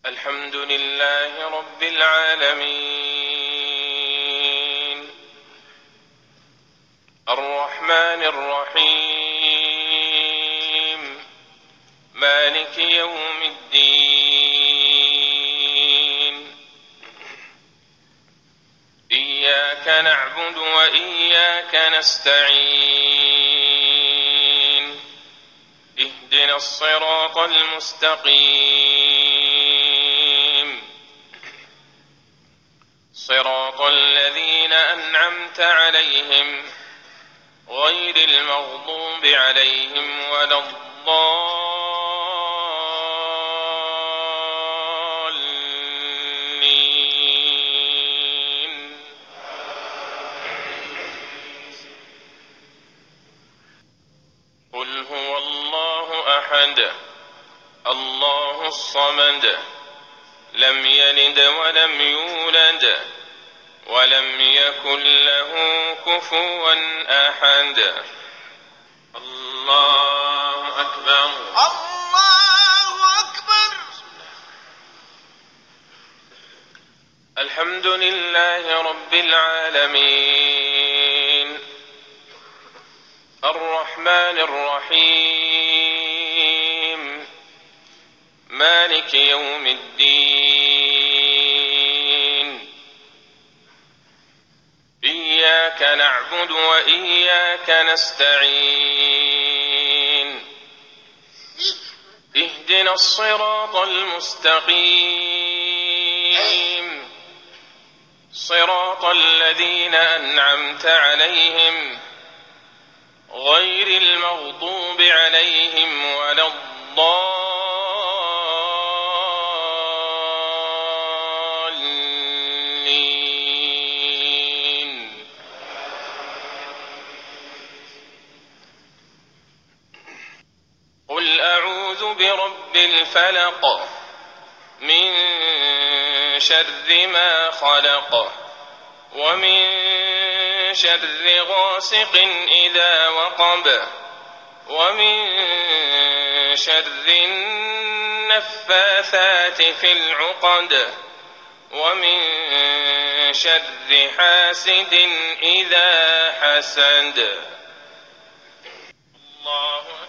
الحمد لله رب العالمين الرحمن الرحيم مالك يوم الدين إياك نعبد وإياك نستعين اهدنا الصراط المستقيم صراط الذين أنعمت عليهم غير المغضوب عليهم ولا الضالين. قل هو الله أحد الله الصمد لم يلد ولم يولد ولم يكن له كفوا أحد. الله أكبر الله أكبر. الحمد لله رب العالمين الرحمن الرحيم مالك يوم الدين إياك نعبد وإياك نستعين اهدنا الصراط المستقيم صراط الذين أنعمت عليهم غير المغضوب عليهم ولا الضالين. قل أعوذ برب الفلق من شر ما خلق ومن شر غاسق إذا وقب ومن شر النفاثات في العقد ومن شر حاسد إذا حسد. الله